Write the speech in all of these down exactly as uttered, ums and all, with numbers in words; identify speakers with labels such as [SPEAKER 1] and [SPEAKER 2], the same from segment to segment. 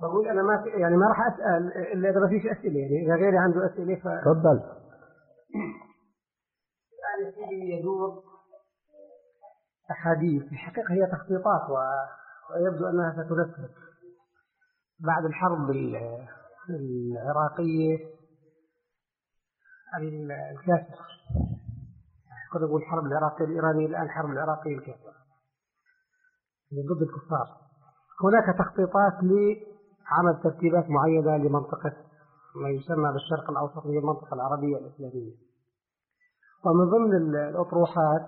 [SPEAKER 1] بقول أنا ما في يعني ما راح أسأل إلا إذا ما فيش أسئلة، يعني إذا غيري عنده أسئلة ف.
[SPEAKER 2] تفضل.
[SPEAKER 1] يعني سيدي يدور أحاديث، في الحقيقة هي تخطيطات و... ويبدو أنها ستنفذ بعد الحرب العراقية الكاسرة. قد أقول الحرب العراقية الإيرانية، الآن الحرب العراقية الكاسرة ضد الكفار. هناك تخطيطات لعمل ترتيبات معينة لمنطقة ما يسمى بالشرق الأوسط، هي المنطقة العربية الإسلامية. ومن ضمن الأطروحات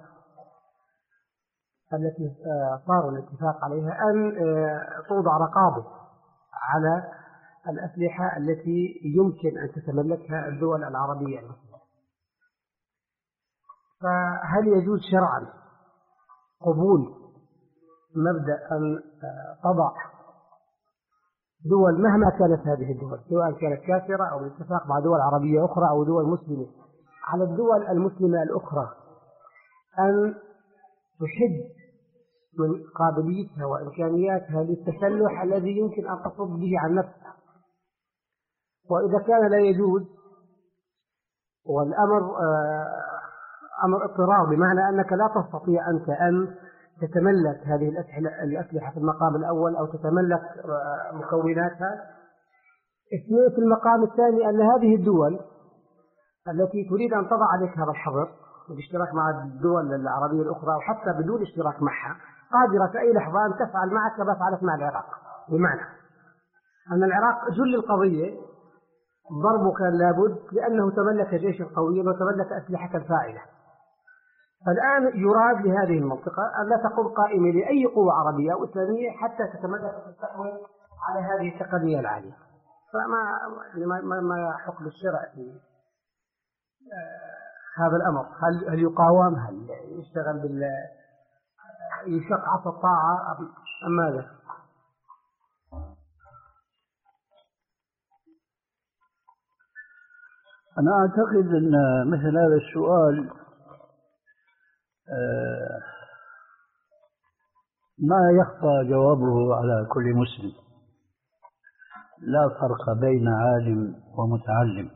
[SPEAKER 1] التي صار الاتفاق عليها أن توضع رقابة على الأسلحة التي يمكن أن تتملكها الدول العربية المسلمة. فهل يجوز شرعا قبول مبدأ أن تضع دول مهما كانت هذه الدول، سواء كانت كافرة أو بالاتفاق مع دول عربية أخرى أو دول مسلمة، على الدول المسلمة الأخرى أن تحد من قابليتها وإمكانياتها للتسلح الذي يمكن أن تصد به عن نفسها؟ وإذا كان لا يجوز والأمر أمر اضطرار، بمعنى أنك لا تستطيع أنت أن تتملك هذه الأسلحة في المقام الأول أو تتملك مكوناتها. اثنين، في المقام الثاني أن هذه الدول التي تريد أن تضع عليك هذا الحظر بالاشتراك مع الدول العربية الأخرى أو حتى بدون اشتراك معها قادرة في أي لحظة أن تفعل معك كما فعلت مع العراق. بمعنى أن العراق جل القضية ضربه كان لابد لأنه تملك جيشا قويا وتملك أسلحة فاعلة. الآن يراد لهذه المنطقة أن لا تقوم قائمة لأي قوة عربية أو إسلامية حتى تتملك وتستحوذ على هذه التقنية العالية. فما يعني ما ما حكم الشرع في هذا الأمر؟ هل هل يقاوم؟ هل يشتغل بال يشق عصا الطاعة أم ماذا؟
[SPEAKER 2] أنا أعتقد أن مثل هذا السؤال ما يخفى جوابه على كل مسلم، لا فرق بين عالم ومتعلم.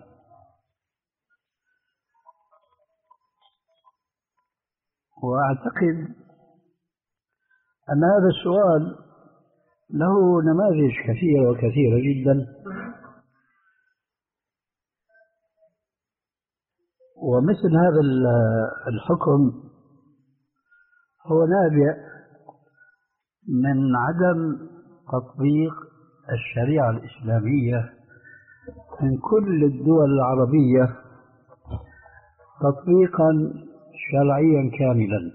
[SPEAKER 2] وأعتقد أن هذا السؤال له نماذج كثيرة وكثيرة جدا، ومثل هذا الحكم هو نابع من عدم تطبيق الشريعة الإسلامية من كل الدول العربية تطبيقا شرعيا كاملا.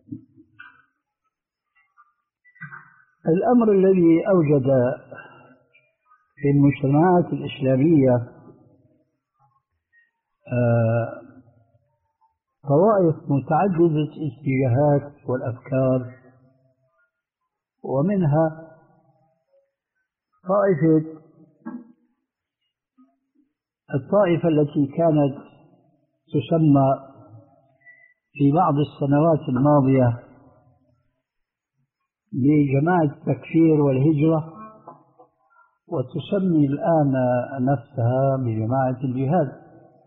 [SPEAKER 2] الأمر الذي أوجد في المجتمعات الإسلامية طوائف متعددة الاتجاهات والأفكار، ومنها طائفة الطائفة التي كانت تسمى في بعض السنوات الماضية بجماعة التكفير والهجرة، وتسمي الآن نفسها بجماعة الجهاد.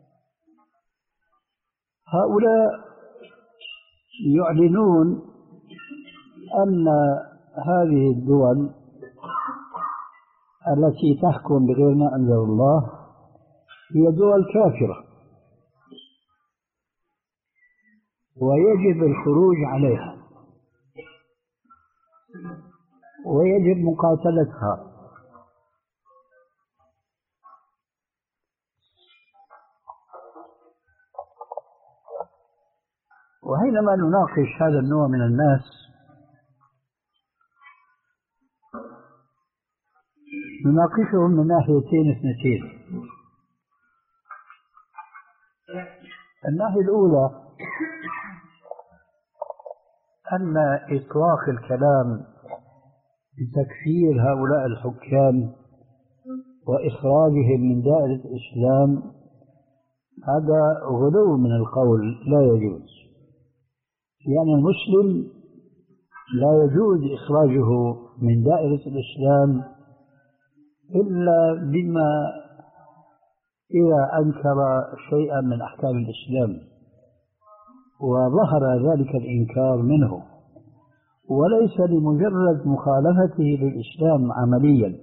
[SPEAKER 2] هؤلاء يعلنون أن هذه الدول التي تحكم بغير ما أنزل الله هي دول كافرة ويجب الخروج عليها ويجب مقاتلتها. وحينما نناقش هذا النوع من الناس نناقشهم من ناحيتين اثنتين. الناحية الأولى أن إطلاق الكلام بتكفير هؤلاء الحكام وإخراجهم من دائرة الإسلام هذا غلو من القول، لا يجوز. يعني المسلم لا يجوز إخراجه من دائرة الإسلام إلا بما إذا أنكر شيئا من أحكام الإسلام وظهر ذلك الإنكار منه، وليس لمجرد مخالفته للإسلام عمليا.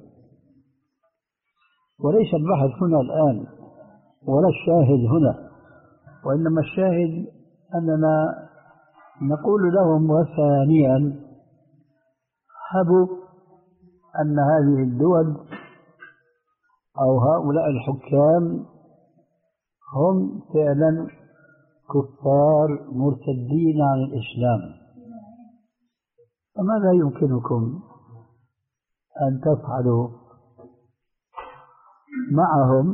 [SPEAKER 2] وليس البحث هنا الآن ولا الشاهد هنا، وإنما الشاهد أننا نقول لهم وثانيا هبوا أن هذه الدول أو هؤلاء الحكام هم فعلا كفار مرتدين عن الإسلام، فماذا يمكنكم أن تفعلوا معهم؟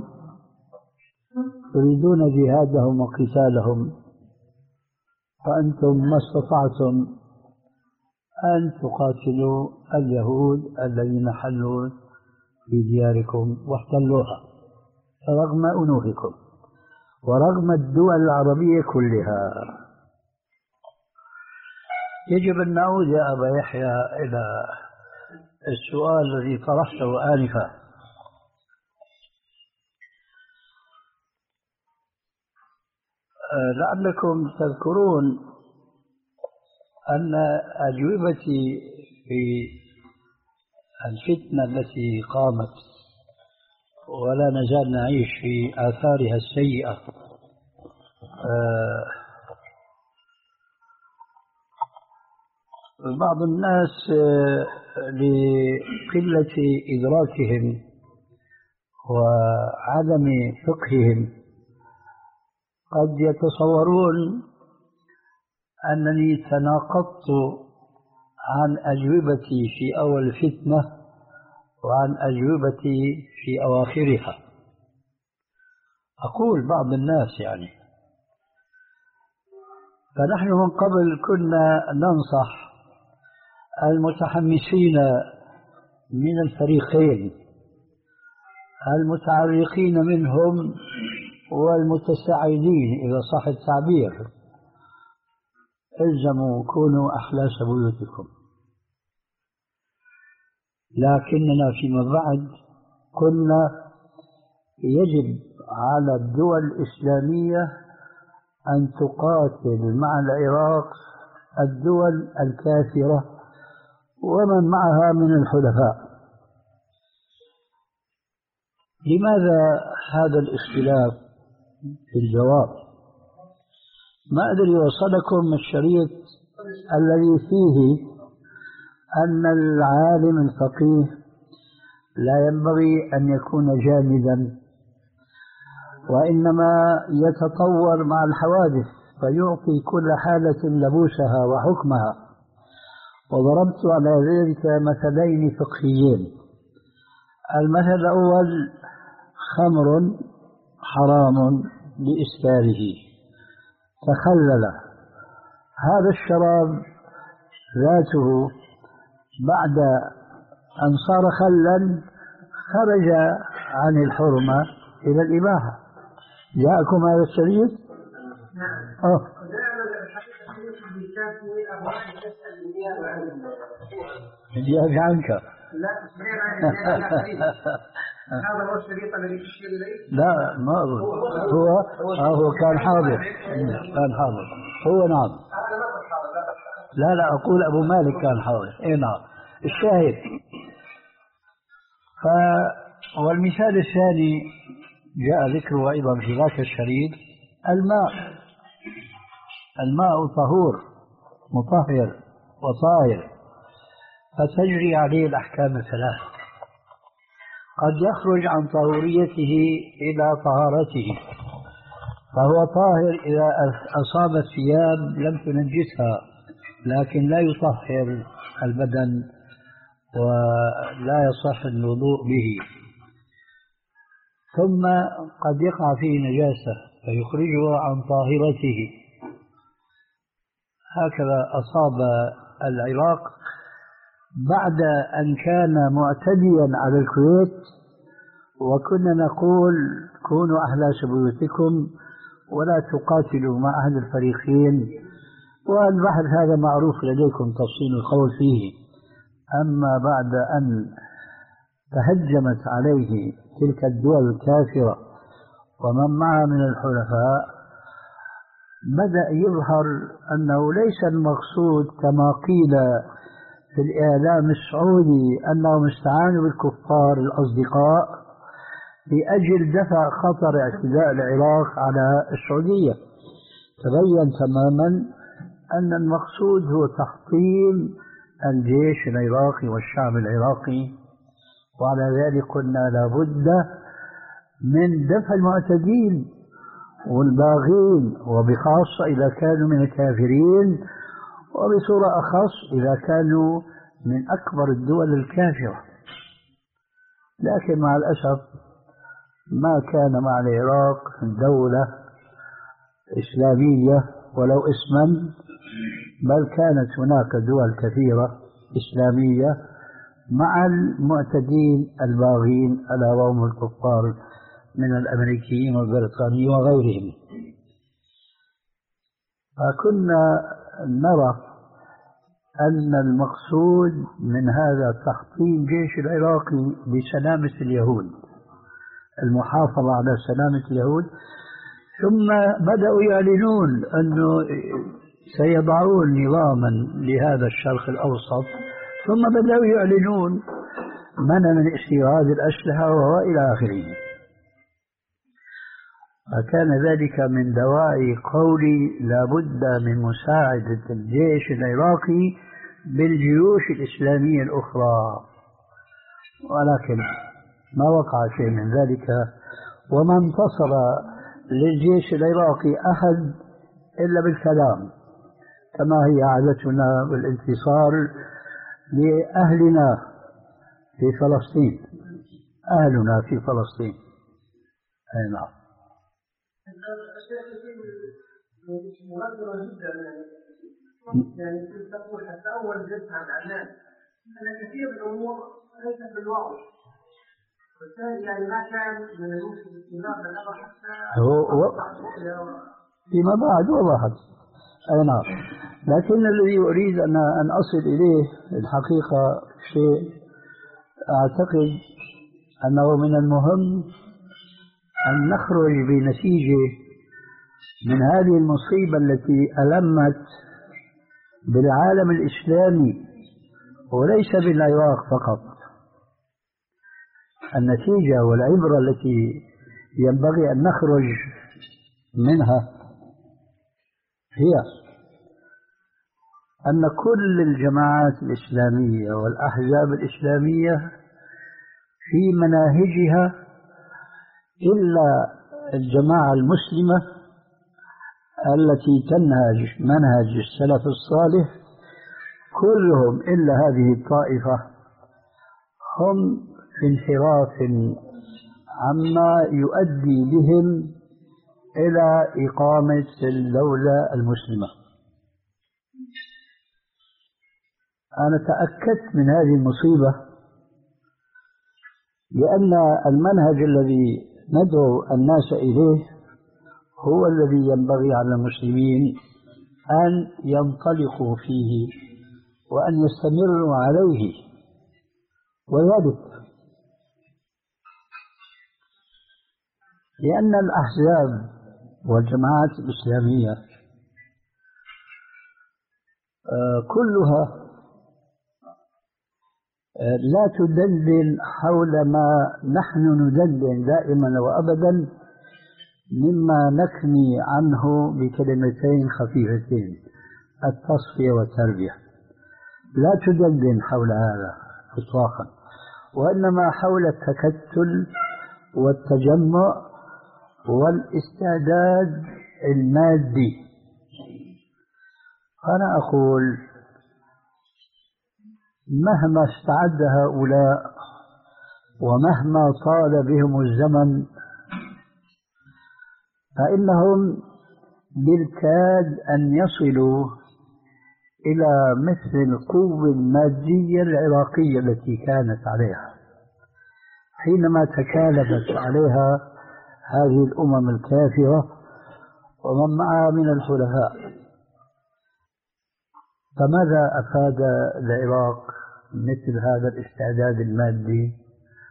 [SPEAKER 2] تريدون جهادهم وقتالهم، فأنتم ما استطعتم أن تقاتلوا اليهود الذين حلوا في دياركم واحتلوها رغم أنوفكم ورغم الدول العربية كلها. يجب أن نعود يا أبا يحيى إلى السؤال الذي طرحته آنفا. لعلكم تذكرون أن أجوبتي في الفتنة التي قامت ولا نزال نعيش في آثارها السيئة بعض الناس لقلة إدراكهم وعدم فقههم قد يتصورون أنني تناقضت عن أجوبتي في أول الفتنة وعن أجوبتي في أواخرها. أقول بعض الناس يعني، فنحن من قبل كنا ننصح المتحمسين من الفريقين، المتعرقين منهم والمتساعدين إذا صح التعبير: الزموا كونوا أحلاس بيوتكم. لكننا فيما بعد قلنا يجب على الدول الإسلامية أن تقاتل مع العراق الدول الكافرة ومن معها من الحلفاء. لماذا هذا الاختلاف في الجواب؟ ما أدري وصلكم الشريط الذي فيه أن العالم الفقيه لا ينبغي أن يكون جامدا، وإنما يتطور مع الحوادث فيعطي كل حالة لبوسها وحكمها. وضربت على ذلك مثلين فقهيين. المثل الأول: خمر حرام لإسكاره تخلل، هذا الشراب ذاته بعد أن صار خلا خرج عن الحرمة إلى الإباحة. جاءكم هذا الشريط؟ أوه. النيابة عنك.
[SPEAKER 1] لا هذا هو الشريط الذي تشير إليه؟
[SPEAKER 2] لا ما أظن. هو هو, هو كان حاضر كان حاضر هو نعم. لا لا أقول أبو مالك كان حاضر. إيه نعم. الشاهد. ف والمثال الثاني جاء ذكره أيضا في ذاك الشريط: الماء. الماء طهور مطهر وطاهر، فتجري عليه الأحكام الثلاث. قد يخرج عن طهوريته إلى طهارته، فهو طاهر إذا أصاب الثياب لم تنجسها، لكن لا يطهر البدن ولا يصح الوضوء به. ثم قد يقع فيه نجاسة فيخرجه عن طاهرته. هكذا أصاب العراق بعد أن كان معتديا على الكويت، وكنا نقول: كونوا أحلاس بيوتكم ولا تقاتلوا مع أهل الفريقين. والبحث هذا معروف لديكم تفصيل القول فيه. أما بعد أن تهجمت عليه تلك الدول الكافرة ومن معها من الحلفاء، بدأ يظهر أنه ليس المقصود كما قيل في الإعلام السعودي أنهم استعانوا بالكفار الأصدقاء لأجل دفع خطر اعتداء العراق على السعودية. تبين تماما أن المقصود هو تحطيم الجيش العراقي والشعب العراقي، وعلى ذلك قلنا لابد من دفع المعتدين والباغين، وبخاصة إذا كانوا من الكافرين، وبصورة أخص إذا كانوا من أكبر الدول الكافرة. لكن مع الأسف ما كان مع العراق دولة إسلامية ولو اسما، بل كانت هناك دول كثيرة إسلامية مع المعتدين الباغين ألا وهم الكفار من الأمريكيين والبريطانيين وغيرهم. فكنا نرى أن المقصود من هذا تحطيم جيش العراقي لسلامة اليهود، المحافظة على سلامة اليهود. ثم بدأوا يعلنون أنه سيضعون نظاما لهذا الشرق الأوسط، ثم بدأوا يعلنون منع من استيراد الأسلحة وإلى آخره. فكان ذلك من دواعي قولي لا بد من مساعدة الجيش العراقي بالجيوش الإسلامية الأخرى، ولكن ما وقع شيء من ذلك، وما انتصر للجيش العراقي أحد إلا بالكلام، كما هي عادتنا بالانتصار لأهلنا في فلسطين، أهلنا في فلسطين. أي نعم.
[SPEAKER 1] مغادرة جدا يعني كنت تقول حتى أول جلسة عن عمان أن كثير من الأمور ليست بالواضح، بالتالي يعني ما كان من الممكن استمرار الأمر حتى
[SPEAKER 2] هو فيما بعد وضحت. أي نعم. لكن الذي أريد أن أن أصل إليه الحقيقة شيء أعتقد أنه من المهم أن نخرج بنتيجة من هذه المصيبة التي ألمت بالعالم الإسلامي وليس بالعراق فقط. النتيجة والعبرة التي ينبغي أن نخرج منها هي أن كل الجماعات الإسلامية والأحزاب الإسلامية في مناهجها إلا الجماعة المسلمة التي تنهج منهج السلف الصالح، كلهم إلا هذه الطائفة هم في انحراف عما يؤدي بهم إلى إقامة الدولة المسلمة. أنا تأكدت من هذه المصيبة لأن المنهج الذي ندعو الناس إليه هو الذي ينبغي على المسلمين أن ينطلقوا فيه وأن يستمروا عليه. وذلك لأن الأحزاب والجماعات الإسلامية كلها لا تدندن حول ما نحن ندندن دائما وأبدا، مما نكني عنه بكلمتين خفيفتين: التصفية والتربية. لا تدندن حول هذا إطلاقا، وإنما حول التكتل والتجمع والاستعداد المادي. أنا أقول مهما استعد هؤلاء ومهما طال بهم الزمن فإنهم بالكاد أن يصلوا إلى مثل القوة المادية العراقية التي كانت عليها حينما تكالبت عليها هذه الأمم الكافرة ومن معها من الحلفاء. فماذا أفاد العراق مثل هذا الاستعداد المادي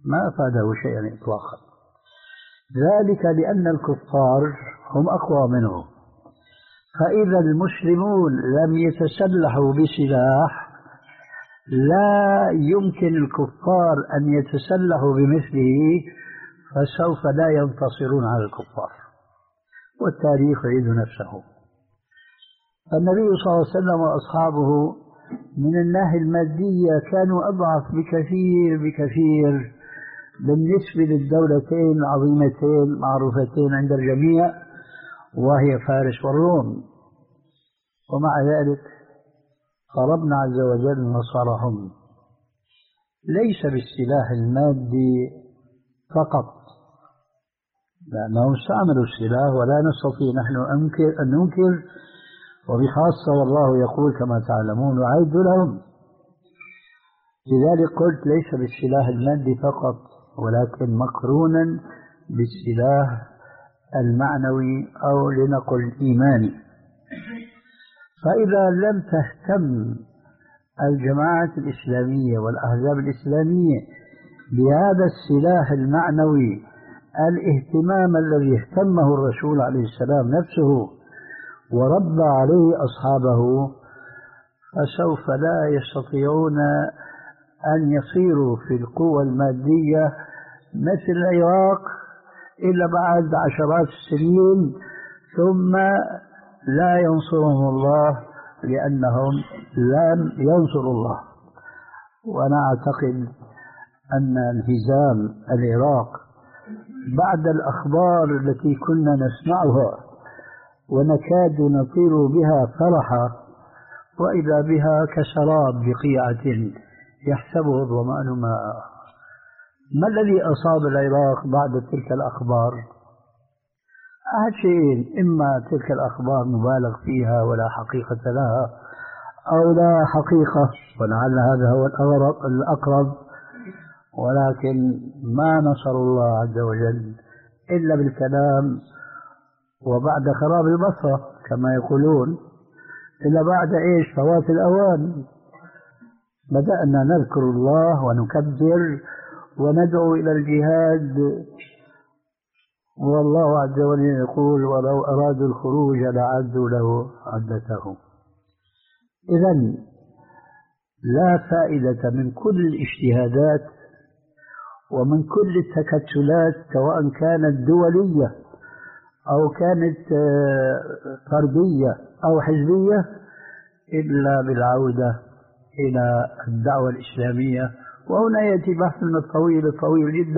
[SPEAKER 2] ما أفاده شيئا إطلاقا. ذلك لأن الكفار هم أقوى منه، فإذا المسلمون لم يتسلحوا بسلاح لا يمكن الكفار أن يتسلحوا بمثله، فسوف لا ينتصرون على الكفار، والتاريخ يعيد نفسه. النبي صلى الله عليه وسلم وأصحابه من الناحية المادية كانوا أضعف بكثير بكثير بالنسبة للدولتين العظيمتين معروفتين عند الجميع وهي فارس والروم، ومع ذلك فربنا عز وجل نصرهم ليس بالسلاح المادي فقط، لأنهم استعملوا السلاح ولا نستطيع نحن أن ننكر، وبخاصة والله يقول كما تعلمون وأعدوا لهم. لذلك قلت ليس بالسلاح المادي فقط، ولكن مقرونا بالسلاح المعنوي أو لنقل الإيماني. فإذا لم تهتم الجماعات الإسلامية والأحزاب الإسلامية بهذا السلاح المعنوي الاهتمام الذي اهتمه الرسول عليه السلام نفسه وربى عليه أصحابه، فسوف لا يستطيعون أن يصيروا في القوة المادية مثل العراق إلا بعد عشرات السنين، ثم لا ينصرهم الله لأنهم لم ينصروا الله. وأنا أعتقد أن انهزام العراق بعد الأخبار التي كنا نسمعها ونكاد نطير بها فرحا، وإذا بها كسراب بقيعة يحسبه الظمآن ماء. ما الذي أصاب العراق بعد تلك الأخبار؟ أحد شيئين: إما تلك الأخبار مبالغ فيها ولا حقيقة لها، أو لا حقيقة ولعل هذا هو الأقرب، ولكن ما نصر الله عز وجل إلا بالكلام، وبعد خراب البصرة كما يقولون إلا بعد إيش؟ فوات الأوان. بدأنا نذكر الله ونكبر وندعو إلى الجهاد، والله عز وجل يقول: ولو أرادوا الخروج لعدوا له عدتهم. إذن لا فائدة من كل الاجتهادات ومن كل التكتلات، سواء كانت دولية أو كانت فردية أو حزبية، إلا بالعودة إلى الدعوة الإسلامية. وهنا يأتي بحثنا الطويل الطويل جدا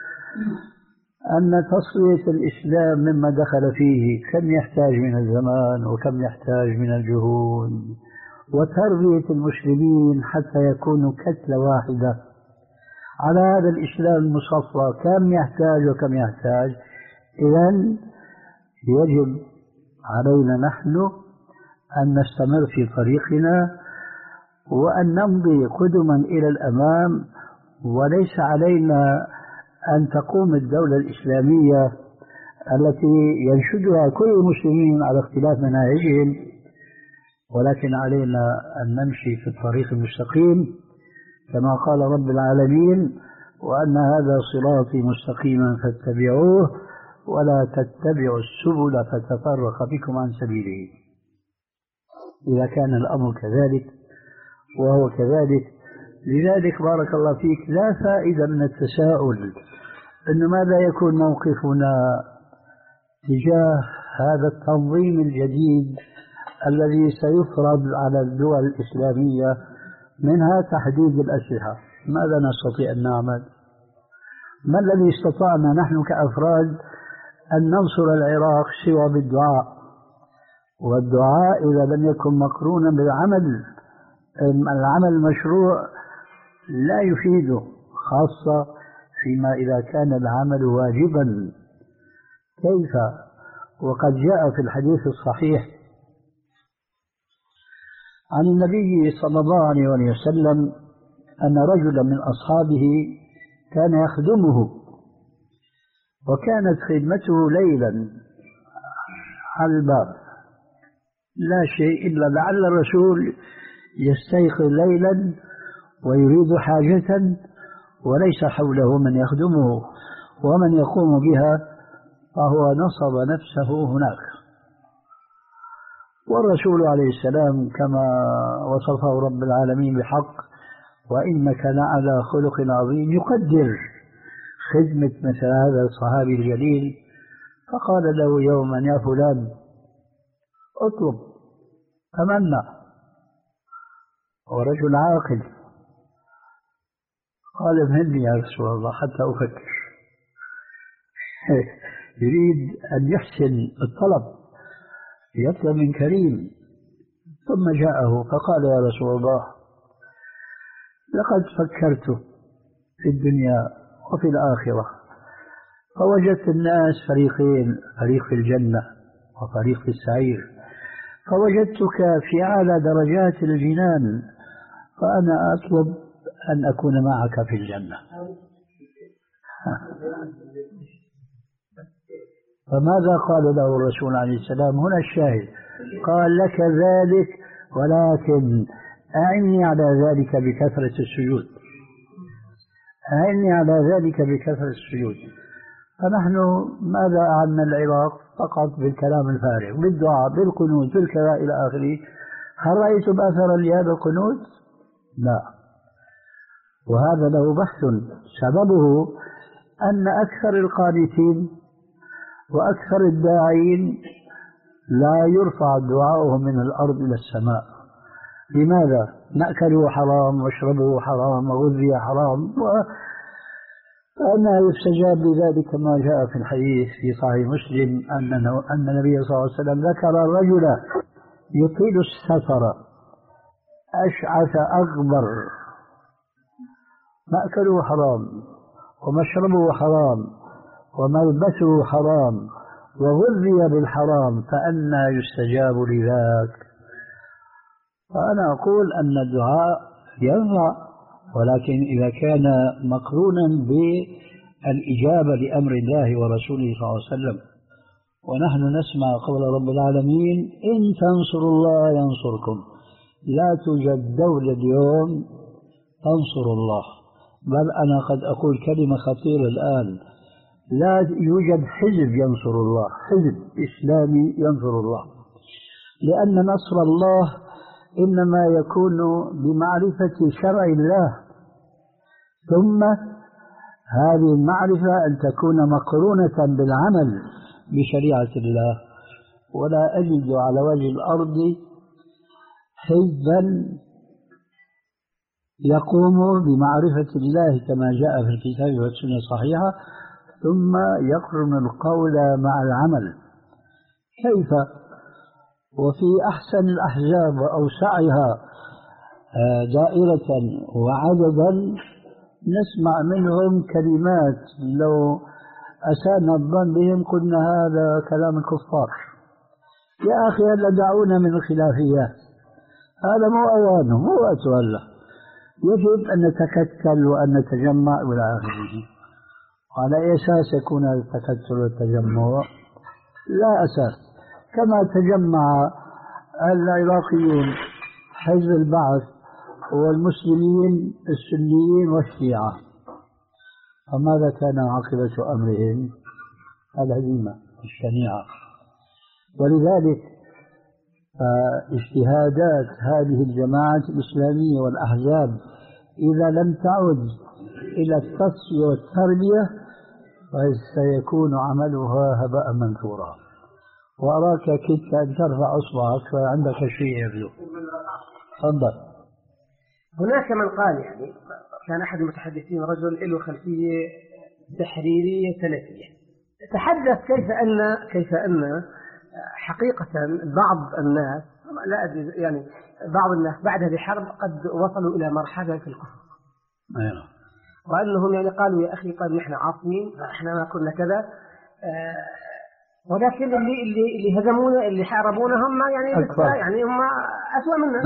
[SPEAKER 2] أن تصفية الإسلام مما دخل فيه كم يحتاج من الزمان وكم يحتاج من الجهود، وتربية المسلمين حتى يكونوا كتلة واحدة على هذا الإسلام المصفى كم يحتاج وكم يحتاج. إذن يجب علينا نحن أن نستمر في طريقنا وأن نمضي قدما إلى الأمام، وليس علينا أن تقوم الدولة الإسلامية التي ينشدها كل المسلمين على اختلاف مناهجهم، ولكن علينا أن نمشي في الطريق المستقيم كما قال رب العالمين: وأن هذا صراطي مستقيما فاتبعوه ولا تتبعوا السبل فتفرق بكم عن سبيله. إذا كان الأمر كذلك وهو كذلك، لذلك بارك الله فيك لا فائدة من التساؤل أنه ماذا يكون موقفنا تجاه هذا التنظيم الجديد الذي سيفرض على الدول الإسلامية، منها تحديد الأسلحة. ماذا نستطيع أن نعمل؟ ما الذي استطعنا نحن كأفراد أن ننصر العراق سوى بالدعاء؟ والدعاء إذا لم يكن مقرونا بالعمل، العمل المشروع لا يفيده، خاصة فيما إذا كان العمل واجبا. كيف وقد جاء في الحديث الصحيح عن النبي صلى الله عليه وسلم أن رجلا من أصحابه كان يخدمه، وكانت خدمته ليلا على الباب، لا شيء إلا لعل الرسول يستيقظ ليلا ويريد حاجة وليس حوله من يخدمه ومن يقوم بها، فهو نصب نفسه هناك. والرسول عليه السلام كما وصفه رب العالمين بحق: وإنك لعلى خلق عظيم، يقدر خدمة مثل هذا الصحابي الجليل. فقال له يوما: يا فلان اطلب، تمنى. ورجل عاقل قال: مهلني يا رسول الله حتى أفكر. يريد أن يحسن الطلب، يطلب من كريم. ثم جاءه فقال: يا رسول الله، لقد فكرت في الدنيا وفي الآخرة، فوجدت الناس فريقين، فريق في الجنة وفريق في السعير، فوجدتك في أعلى درجات الجنان، فأنا أطلب أن أكون معك في الجنة. فماذا قال له الرسول عليه السلام؟ هنا الشاهد، قال: لك ذلك، ولكن أعني على ذلك بكثرة السجود، أعني على ذلك بكثرة السجود. فنحن ماذا أعنا العراق؟ فقط بالكلام الفارغ، بالدعاء، بالقنوت، بالكذا إلى آخره. هل رأيتم أثرا لهذا القنوت؟ لا. وهذا له بحث، سببه أن أكثر القانتين وأكثر الداعين لا يرفع دعاؤهم من الأرض إلى السماء. لماذا؟ نأكله حرام واشربه حرام وغذي حرام، فأنها يستجاب لذلك ما جاء في الحديث في صحيح مسلم أن أن النبي صلى الله عليه وسلم ذكر الرجل يطيل السفر أشعث أغبر، مأكله حرام ومشربه حرام وملبسه حرام وغذي بالحرام، فأنى يستجاب لذاك؟ فأنا أقول أن الدعاء ينفع، ولكن إذا كان مقرونا بالإجابة لأمر الله ورسوله صلى الله عليه وسلم. ونحن نسمع قول رب العالمين: إن تنصروا الله ينصركم. لا توجد دولة اليوم تنصر الله، بل أنا قد أقول كلمة خطيرة الآن: لا يوجد حزب ينصر الله، حزب إسلامي ينصر الله، لأن نصر الله إنما يكون بمعرفة شرع الله، ثم هذه المعرفة أن تكون مقرونة بالعمل بشريعة الله. ولا أجد على وجه الأرض حزبا يقوم بمعرفة الله كما جاء في الكتاب والسنة الصحيحة ثم يقرن القول مع العمل. كيف؟ وفي أحسن الأحزاب وأوسعها دائرة وعددا نسمع منهم كلمات لو أساءنا الظن بهم قلنا هذا كلام الكفار. يا أخي هلا دعونا من الخلافيات، هذا مو أوانه، مو وقته هلا. يجب أن نتكتل وأن نتجمع إلى آخره. على أي أساس يكون هذا التكتل والتجمع؟ لا أساس. كما تجمع العراقيون حزب البعث والمسلمين السنيين والشيعة، فماذا كان عاقبة أمرهم؟ الهزيمة الشنيعة. ولذلك اجتهادات هذه الجماعات الإسلامية والأحزاب إذا لم تعد إلى التصفية والتربية فسيكون عملها هباء منثورا. وأراك كدت أن ترفع أصبعك فعندك شيء يبدو. تفضل.
[SPEAKER 1] هناك من قال يعني كان أحد المتحدثين رجل له خلفية تحريرية سلفية، تحدث كيف أن كيف أن حقيقة بعض الناس لا أدري يعني بعض الناس بعد هذه الحرب قد وصلوا إلى مرحلة في الكفر.
[SPEAKER 2] أيوه.
[SPEAKER 1] وأنهم يعني قالوا يا أخي قال نحن عاصمين، إحنا ما كنا كذا، آه ولكن اللي اللي اللي هزمونا اللي حاربونا هم يعني يعني هم أسوأ منا.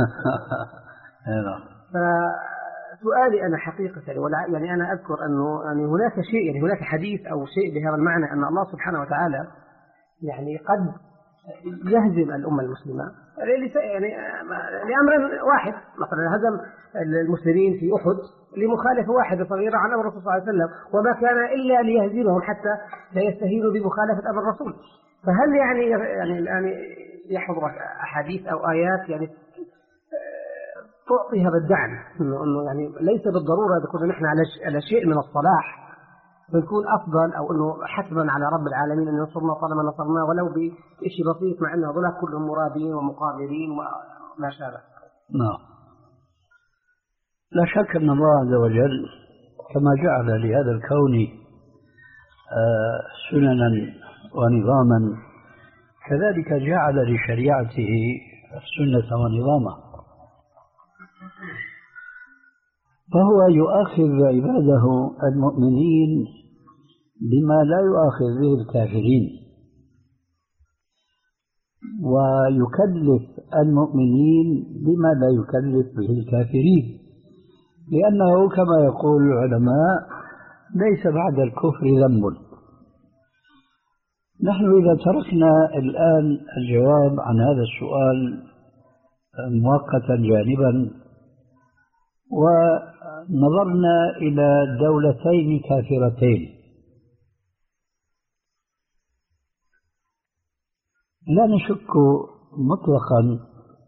[SPEAKER 1] فسؤالي أنا حقيقة ولا يعني أنا أذكر أنه يعني هناك شيء يعني هناك حديث أو شيء بهذا المعنى أن الله سبحانه وتعالى يعني قد يهزم الأمة المسلمة يعني لأمر واحد. مثلا هزم المسلمين في أحد لمخالفة واحدة صغيرة عن أمر الرسول صلى الله عليه وسلم، وما كان إلا ليهزمهم حتى لا يستهينوا بمخالفة أمر الرسول. فهل يعني يعني الآن يحضرك أحاديث أو آيات يعني تعطي هذا الدعم إنه إنه يعني ليس بالضرورة إذا كنا نحن على شيء من الصلاح بنكون أفضل، أو إنه حسبا على رب العالمين أن ينصرنا طالما نصرناه ولو بشيء بسيط، مع أن هذول كلهم مرابين ومقابلين وما شابه.
[SPEAKER 2] نعم، لا شك أن الله عز وجل كما جعل لهذا الكون سننا ونظاما كذلك جعل لشريعته سنة ونظاما، فهو يؤاخذ عباده المؤمنين بما لا يؤاخذ به الكافرين، ويكلف المؤمنين بما لا يكلف به الكافرين، لأنه كما يقول العلماء ليس بعد الكفر ذنب. نحن إذا تركنا الآن الجواب عن هذا السؤال مؤقتا جانبا ونظرنا إلى دولتين كافرتين، لا نشك مطلقا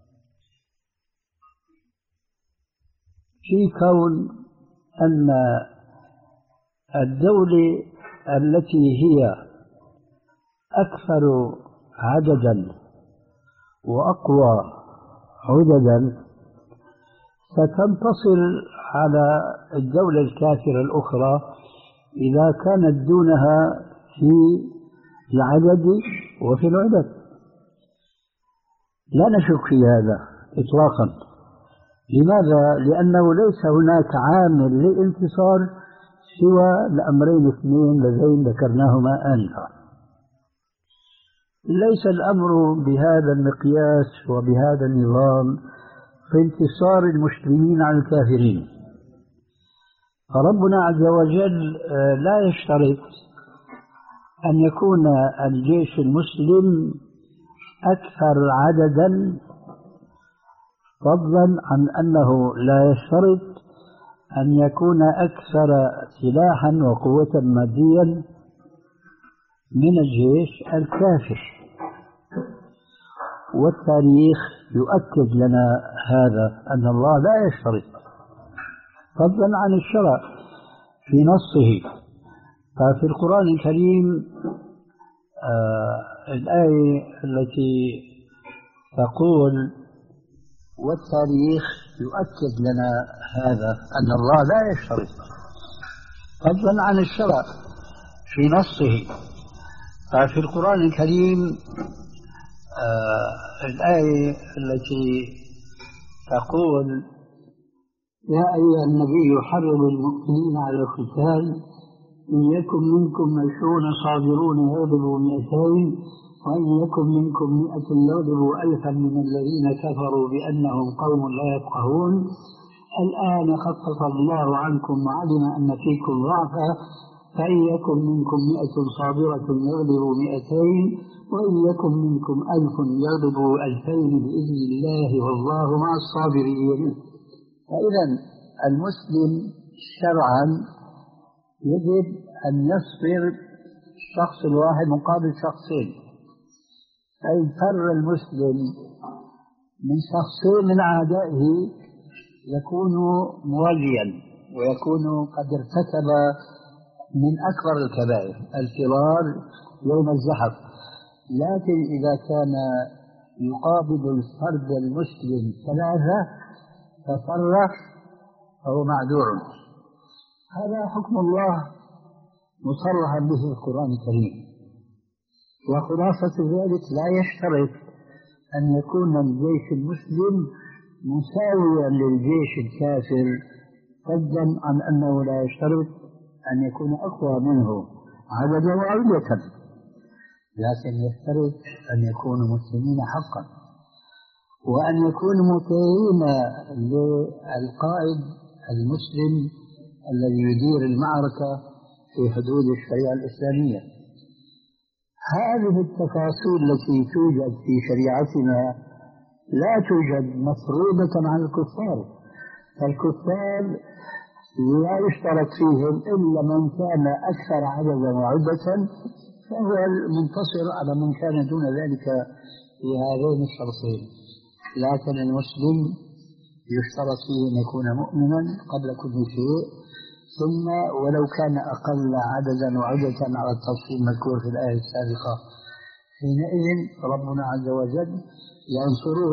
[SPEAKER 2] في كون أن الدولة التي هي أكثر عددا وأقوى عددا ستنتصر على الدولة الكافرة الأخرى إذا كانت دونها في العدد وفي العدد، لا نشك في هذا إطلاقا. لماذا؟ لأنه ليس هناك عامل للانتصار سوى الأمرين اثنين اللذين ذكرناهما آنفا. ليس الأمر بهذا المقياس وبهذا النظام في انتصار المسلمين على الكافرين. فربنا عز وجل لا يشترط أن يكون الجيش المسلم أكثر عددا، فضلا عن أنه لا يشترط أن يكون أكثر سلاحا وقوة ماديا من الجيش الكافر. والتاريخ يؤكد لنا هذا، أن الله لا يشترط، فضلا عن الشرع في نصه. ففي القرآن الكريم آه الآية التي تقول والتاريخ يؤكد لنا هذا، أن الله لا يشترط، فضلا عن الشرع في نصه. ففي القرآن الكريم آه الآية التي تقول يا أيها النبي حرض المؤمنين على القتال إن يكن منكم عشرون صابرون يغلبوا مئتين وإن يكن منكم مئة يغلبوا ألفا من الذين كفروا بأنهم قوم لا يفقهون الآن خفف الله عنكم وعلم أن فيكم ضعفا فإن يكن منكم مئة صابرة يغلبوا مئتين وإن يكن منكم ألف يغلبوا ألفين بإذن الله والله مع الصابرين. فإذا المسلم شرعا يجب أن يصبر الشخص الواحد مقابل شخصين. فإن فر المسلم من شخصين من أعدائه يكون مواليا ويكون قد ارتكب من أكبر الكبائر الفرار يوم الزحف. لكن إذا كان يقابل الفرد المسلم ثلاثة ففر فهو معذور. هذا حكم الله مصرحا به في القرآن الكريم. وخلاصة ذلك لا يشترط أن يكون الجيش المسلم مساويا للجيش الكافر، فضلا عن أنه لا يشترط أن يكون أقوى منه عددا وعدة، لكن يشترط أن يكونوا مسلمين حقا وأن يكونوا مطيعين للقائد المسلم الذي يدير المعركة في حدود الشريعة الإسلامية. هذه التفاصيل التي توجد في شريعتنا لا توجد مفروضة على الكفار. فالكفار لا يشترط فيهم إلا من كان أكثر عددا وعدة، فهو المنتصر على من كان دون ذلك في هذين الشرطين. لكن المسلم يشترط فيه أن يكون مؤمنا قبل كل شيء، ثم ولو كان أقل عددا وعدة على التفصيل المذكور في الآية السابقة، حينئذ ربنا عز وجل ينصره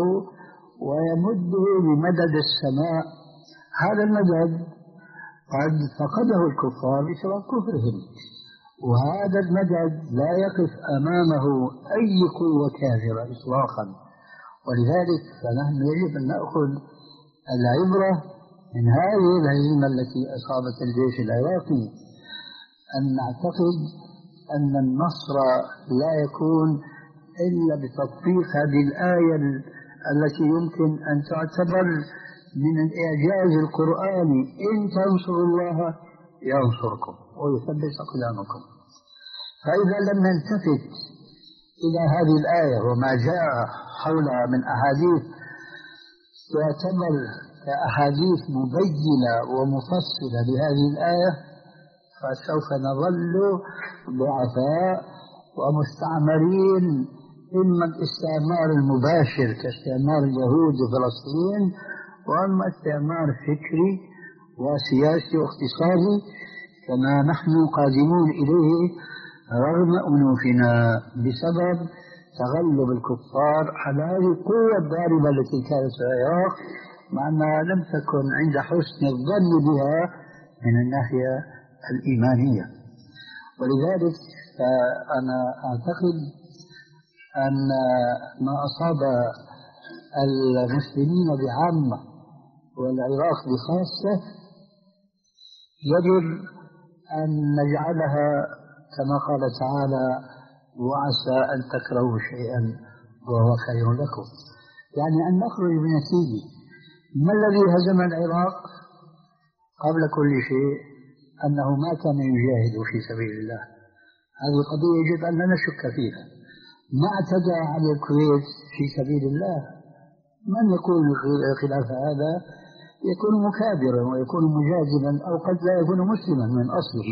[SPEAKER 2] ويمده بمدد السماء. هذا المدد قد فقده الكفار بسبب كفرهم، وهذا المدد لا يقف أمامه أي قوة كافرة إطلاقا. ولذلك فنحن يجب أن نأخذ العبرة من هذه الهزيمة التي أصابت الجيش العراقي، أن نعتقد أن النصر لا يكون إلا بتطبيق هذه الآية التي يمكن أن تعتبر من الإعجاز القرآني: إن تنصروا الله ينصركم ويثبت أقدامكم. فإذا لم نلتفت إلى هذه الآية وما جاء حولها من أحاديث تعتبر كأحاديث مبينة ومفصلة لهذه الآية، فسوف نظل ضعفاء ومستعمرين، إما الاستعمار المباشر كاستعمار اليهود وفلسطين، وأما استعمار فكري وسياسي واقتصادي كما نحن قادمون إليه رغم أنوفنا بسبب تغلب الكفار على هذه القوة الضاربة التي كانت في العراق، مع أنها لم تكن عند حسن الظن بها من الناحية الإيمانية. ولذلك فأنا أعتقد أن ما أصاب المسلمين بعامة والعراق بخاصة يجب أن نجعلها كما قال تعالى: وعسى أن تكرهوا شيئا وهو خير لكم. يعني أن نخرج بنتيجة. ما الذي هزم العراق قبل كل شيء؟ أنه ما كان يجاهد في سبيل الله. هذه قضية يجب أن لا نشك فيها. ما اعتدى على الكويت في سبيل الله. من يقول خلاف هذا يكون مكابرا ويكون مجازما، أو قد لا يكون مسلما من أصله.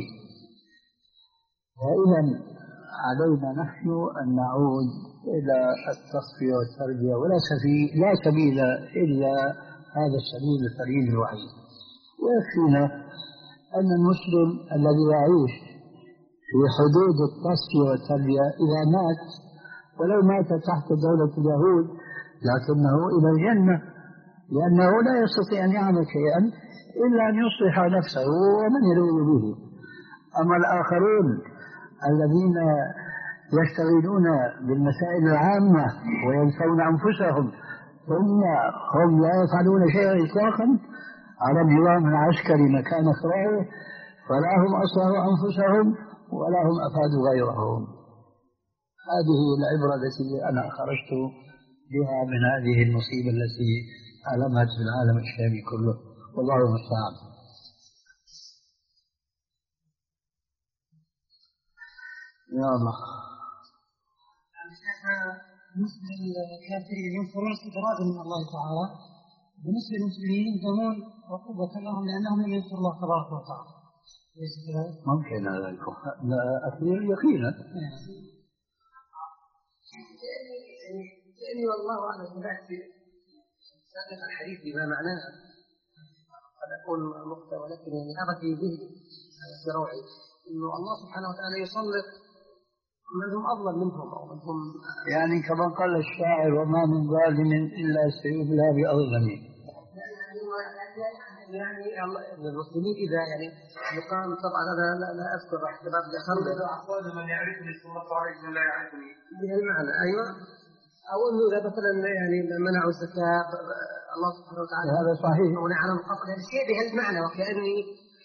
[SPEAKER 2] وإذا علينا نحن أن نعود إلى التصفية والتربية، ولا سبيل, لا سبيل إلا هذا السبيل الفريد الوحيد. ويكفينا أن المسلم الذي يعيش في حدود التصفية والتربية إذا مات ولو مات تحت دولة اليهود لكنه إلى الجنة، لأنه لا يستطيع أن يعمل شيئا إلا أن يصلح نفسه ومن يلوذ به. أما الآخرون الذين يشتغلون بالمسائل العامة وينسون أنفسهم ثم هم لا يفعلون شيئا إطلاقا على النظام العسكري مكان إخراجه، فلا هم أصلحوا أنفسهم ولا هم أفادوا غيرهم. هذه العبرة التي أنا خرجت بها من هذه المصيبة التي ألمت في العالم الإسلامي كله، والله المستعان. يا الله.
[SPEAKER 1] بالنسبة للكافرين ينفرون استدراجا من الله تعالى، بالنسبة للمسلمين ينفرون عقوبة لهم لأنهم لم ينصروا الله تبارك وتعالى.
[SPEAKER 2] ممكن هذا الكفر أخير يقينا.
[SPEAKER 1] لأني والله أعلم سمعت سابق الحديث بما معناه، قد أكون مخطئ ولكن يعني هذا في ذهني في روعي، إنه الله سبحانه وتعالى يسلط من هم أفضل منهم أو من هم،
[SPEAKER 2] يعني كما قال الشاعر: وما من ظالم إلا سيبلى بأظلمه.
[SPEAKER 1] يعني المسلمين إذا يعني يقام طبعا أنا لا, لا أذكر احتمال بأخر
[SPEAKER 3] أقول من يعرفني ثم عليه من لا يعرفني
[SPEAKER 1] بهذا المعنى. أيوة. أو أنه إذا مثلا يعني منعوا الزكاة الله سبحانه وتعالى
[SPEAKER 2] هذا صحيح
[SPEAKER 1] ونعلم القصد يعني شيء بهذا المعنى، وكأني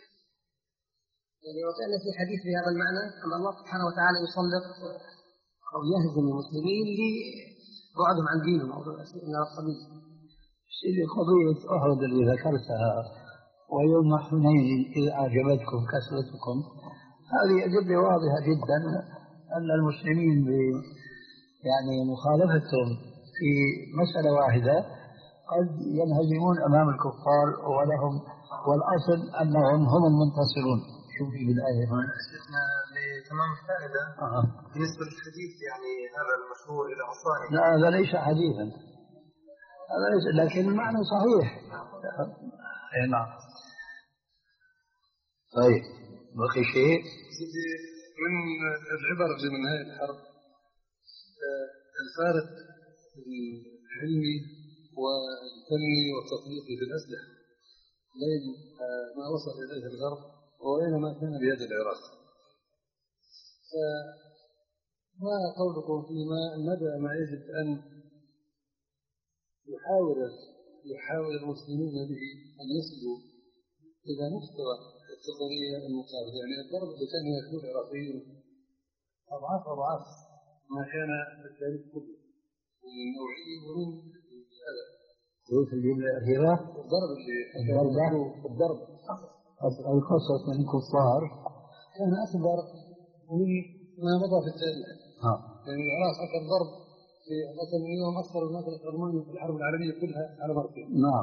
[SPEAKER 1] يعني وكأن في حديث بهذا المعنى أن الله سبحانه وتعالى يسلط أو يهزم المسلمين لبعدهم عن دينهم أو من القبيل.
[SPEAKER 2] سيدي قضية أحد اللي ذكرتها ويوم حنين إذ أعجبتكم كثرتكم، هذه أدلة واضحة جدا أن المسلمين يعني مخالفتهم في مسألة واحدة قد ينهزمون أمام الكفار ولهم والأصل أنهم هم المنتصرون. شوف في الآية هنا
[SPEAKER 3] شيخنا لتمام الفائدة
[SPEAKER 2] آه.
[SPEAKER 3] بالنسبة للحديث يعني هذا المشهور إلى عصاني.
[SPEAKER 2] لا هذا ليس حديثا، هذا ليس، لكن المعنى صحيح. نعم. طيب بقي شيء
[SPEAKER 4] من العبر من هذه الحرب الفارق العلمي والفني والتطبيقي في الأسلحة بين ما وصل إليه الغرب وبين ما كان بيد العراق. فما قولكم فيما مدى ما يجب أن يحاول يحاول المسلمون به أن يصلوا إلى مستوى التقنية المقابل؟ يعني الضرب اللي كان يكون العراقيين أضعاف أضعاف ما كان في التاريخ كله من نوعية ومن هذا.
[SPEAKER 2] كيف الهراء؟
[SPEAKER 4] الضرب اللي
[SPEAKER 2] الضرب
[SPEAKER 4] الضرب
[SPEAKER 2] القصص من الكفار
[SPEAKER 4] كان أكبر من ما مضى في التاريخ.
[SPEAKER 2] آه.
[SPEAKER 4] يعني العراق أكثر ضرب في مثلا من يوم أكثر من مثلا ألمانيا في الحرب العالمية كلها على مرتين.
[SPEAKER 2] نعم.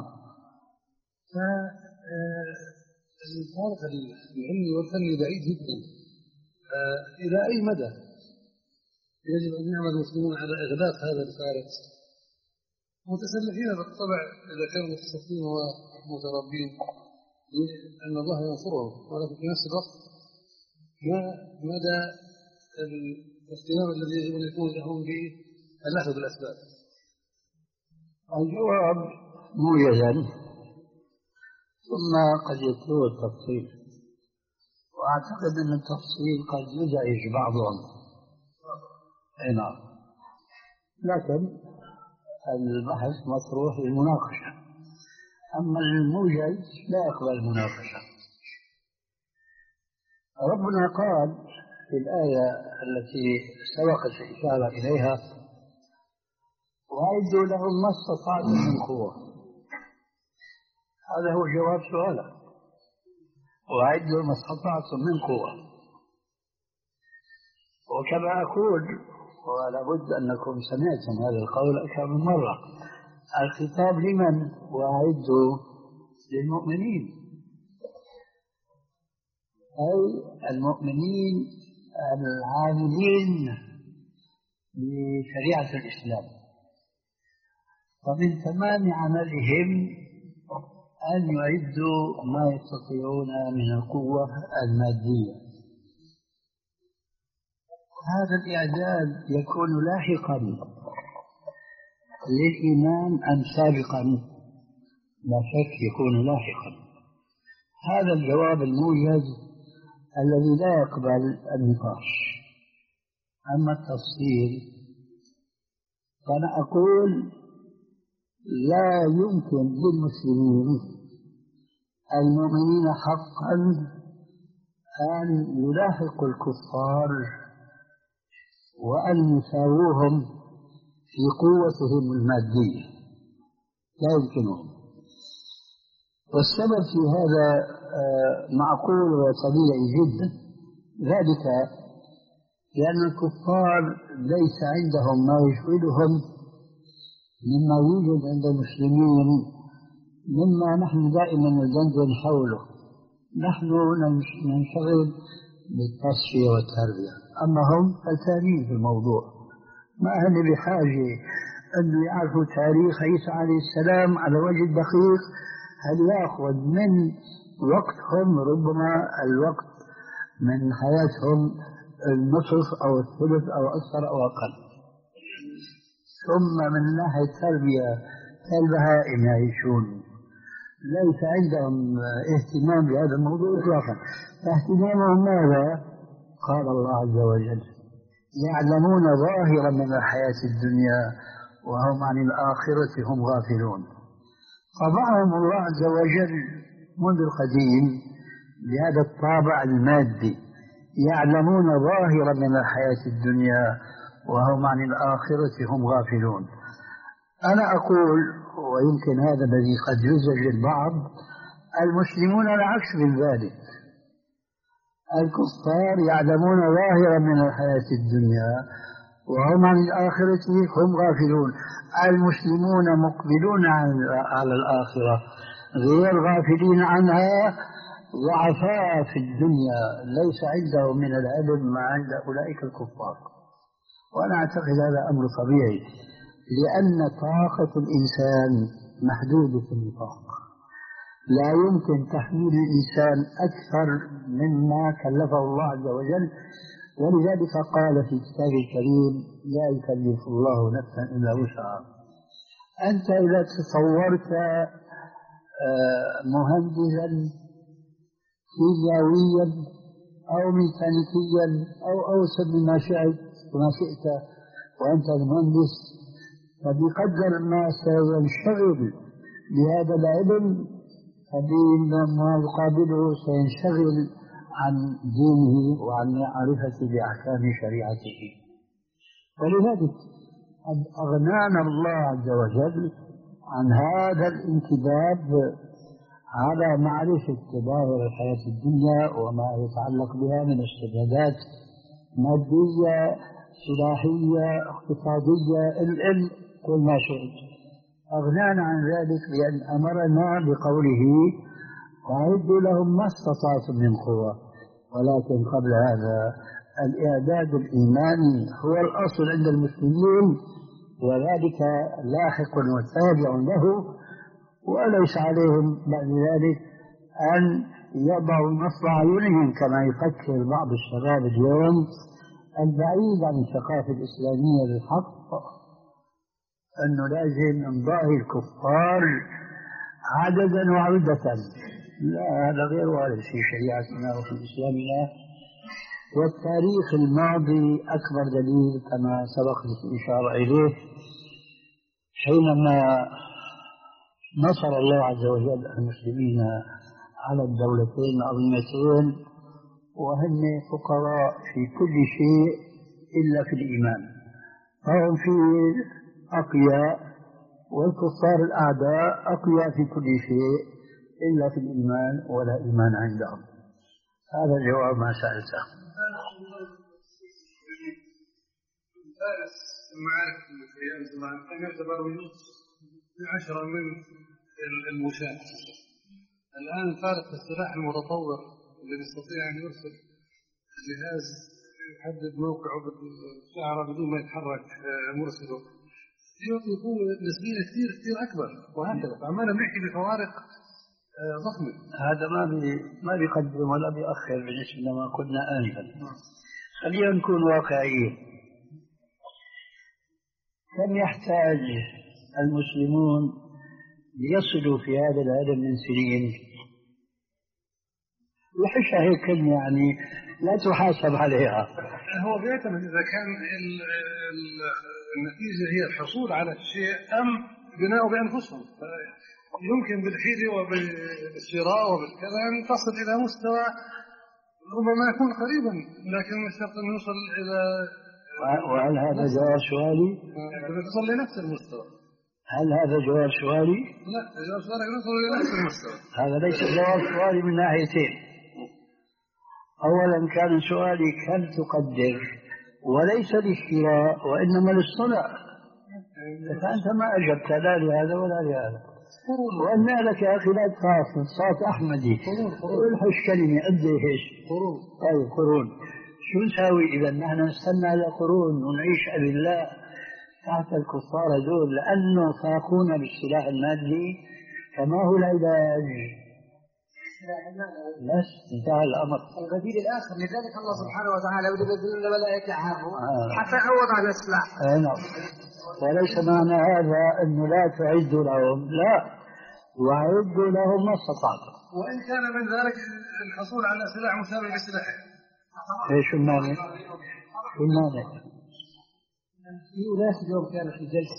[SPEAKER 4] فالفارق العلمي والفني بعيد جدا. إلى أي مدى يجب أن يعمل المسلمون على إغلاق هذا الفارق؟ متسلحين بالطبع إذا كانوا متسلحين ومتربين أن الله ينصرهم، ولكن في نفس الوقت ما مدى الاهتمام الذي يجب أن يكون لهم به الأخذ بالأسباب؟
[SPEAKER 2] الجواب موجزا ثم قد يطول التفصيل، وأعتقد أن التفصيل قد يزعج بعضهم. نعم. لكن البحث مطروح للمناقشة، أما الموجز لا يقبل المناقشة. ربنا قال في الآية التي سبقت الإشارة إليها: وأعدوا لهم ما استطعتم من قوة. هذا هو جواب سؤالك. وأعدوا ما استطعتم من قوة. وكما أقول، ولا بد أنكم سمعتم هذا القول أكثر من مرة، الخطاب لمن؟ وأعدوا للمؤمنين، أي المؤمنين العاملين بشريعة الإسلام. ومن تمام عملهم أن يعدوا ما يستطيعون من القوة المادية. هذا الإعداد يكون لاحقا للإيمان أم سابقا؟ لا شك يكون لاحقا. هذا الجواب الموجز الذي لا يقبل النقاش. أما التفصيل فأنا أقول لا يمكن للمسلمين المؤمنين حقا أن يلاحقوا الكفار وأن يساووهم في قوتهم المادية، لا يمكنهم. والسبب في هذا معقول وطبيعي جدا، ذلك لأن الكفار ليس عندهم ما يشغلهم مما يوجد عند المسلمين، مما نحن دائما ندندن حوله. نحن ننشغل بالتصفية والتربية، أما هم فلتانين في الموضوع، ما هم بحاجة أن يعرفوا تاريخ عيسى عليه السلام على وجه الدقيق. هل يأخذ من وقتهم ربما الوقت من حياتهم النصف أو الثلث أو أكثر أو أقل. ثم من ناحية التربية كالبهائم يعيشون، ليس عندهم اهتمام بهذا الموضوع إطلاقا. اهتمامهم ماذا؟ قال الله عز وجل: يعلمون ظاهرا من الحياة الدنيا وهم عن الآخرة هم غافلون. طبعهم الله عز وجل منذ القديم بهذا الطابع المادي، يعلمون ظاهرا من الحياة الدنيا وهم عن الآخرة هم غافلون. أنا أقول، ويمكن هذا الذي قد يزعج البعض، المسلمون العكس من ذلك. الكفار يعلمون ظاهرا من الحياة الدنيا وهم عن الآخرة هم غافلون. المسلمون مقبلون على الآخرة غير غافلين عنها، ضعفاء في الدنيا ليس عندهم من العلم ما عند أولئك الكفار. وأنا أعتقد هذا أمر طبيعي، لأن طاقة الإنسان محدودة النطاق، لا يمكن تحميل الإنسان أكثر مما كلفه الله عز وجل. ولذلك قال في كتابه الكريم: لا يكلف الله نفسا إلا وسعها. أنت إذا تصورت مهندسا فيزيائيا أو ميكانيكيا أو أوسع مما شئت وما شئت وأنت المهندس، فبقدر ما سينشغل بهذا العلم فبما يقابله سينشغل عن دينه وعن معرفة بأحكام شريعته. ولذلك أغنانا الله عز وجل عن هذا الانكباب على معرفة ظاهر الحياة الدنيا وما يتعلق بها من استعدادات مادية سلاحية اقتصادية العلم كل ما شئت. أغنانا عن ذلك بأن أمرنا بقوله: وأعدوا لهم ما استطعتم من قوة. ولكن قبل هذا الإعداد الإيماني هو الأصل عند المسلمين، وذلك لاحق وتابع له، وليس عليهم بعد ذلك أن يضعوا نصب أعينهم كما يفكر بعض الشباب اليوم البعيد عن الثقافة الإسلامية للحق، أنه لازم نضاهي الكفار عددا وعدة. لا، هذا غير وارد في شريعتنا وفي إسلامنا. والتاريخ الماضي أكبر دليل كما سبق الإشارة إليه، حينما نصر الله عز وجل المسلمين على الدولتين العظيمتين وهم فقراء في كل شيء إلا في الإيمان، فهم في أقياء، والكفار الأعداء أقياء في كل شيء إلا في الإيمان، ولا إيمان عندهم. هذا الجواب ما سألته.
[SPEAKER 4] فارس المعارك في أيام زمان كان يعتبر عشرة من المشاة. الآن فارس السلاح المتطور الذي يستطيع أن يرسل جهاز يحدد موقعه بالشعرة بدون ما يتحرك مرسله، يعطي قوة نسبية كثير كثير أكبر، وهكذا. فعمالنا بنحكي بفوارق ضخمة.
[SPEAKER 2] هذا ما بي ما بيقدم ولا بيأخر بالنسبة لما كنا آنفا. خلينا نكون واقعيين. كم يحتاج المسلمون ليصلوا في هذا العلم من سنين؟ وحشة هيك كلمة يعني لا تحاسب عليها.
[SPEAKER 4] هو بيعتمد إذا كان النتيجة هي الحصول على الشيء أم بناءه بأنفسهم. يمكن بالحيلة وبالشراء وبالكذا أن تصل إلى مستوى ربما يكون قريبا، لكن مش شرط أن يوصل إلى.
[SPEAKER 2] وهل هذا جواب سؤالي؟
[SPEAKER 4] تصل لنفس المستوى.
[SPEAKER 2] هل هذا جواب سؤالي؟
[SPEAKER 4] لا، جواب سؤالك نوصل إلى نفس المستوى.
[SPEAKER 2] هذا ليس جواب سؤالي من ناحيتين. أولا كان سؤالي كم تقدر، وليس للشراء وإنما للصنع، فأنت ما أجبت لا لهذا ولا لهذا. وأن لك يا أخي لا تخاف، صوت أحمدي الحش كلمة قد إيش؟
[SPEAKER 4] قرون.
[SPEAKER 2] طيب قرون، شو نساوي إذا نحن نستنى على قرون ونعيش بالله تحت الكفار دول لأنه ساقونا بالسلاح المادي؟ فما هو العلاج؟ بس انتهى الأمر.
[SPEAKER 1] البديل الآخر، لذلك الله سبحانه وتعالى يريد أن الملائكة عارفوا حتى يعوض عن السلاح.
[SPEAKER 2] نعم. وليس معنى هذا أنه لا تعدوا لهم، لا، وأعدوا لهم ما استطعتم.
[SPEAKER 4] وإن كان من ذلك الحصول على سلاح مساوي بسلاحه.
[SPEAKER 2] ايش المانع؟ شو المانع؟
[SPEAKER 1] في أناس اليوم كانوا في جلسة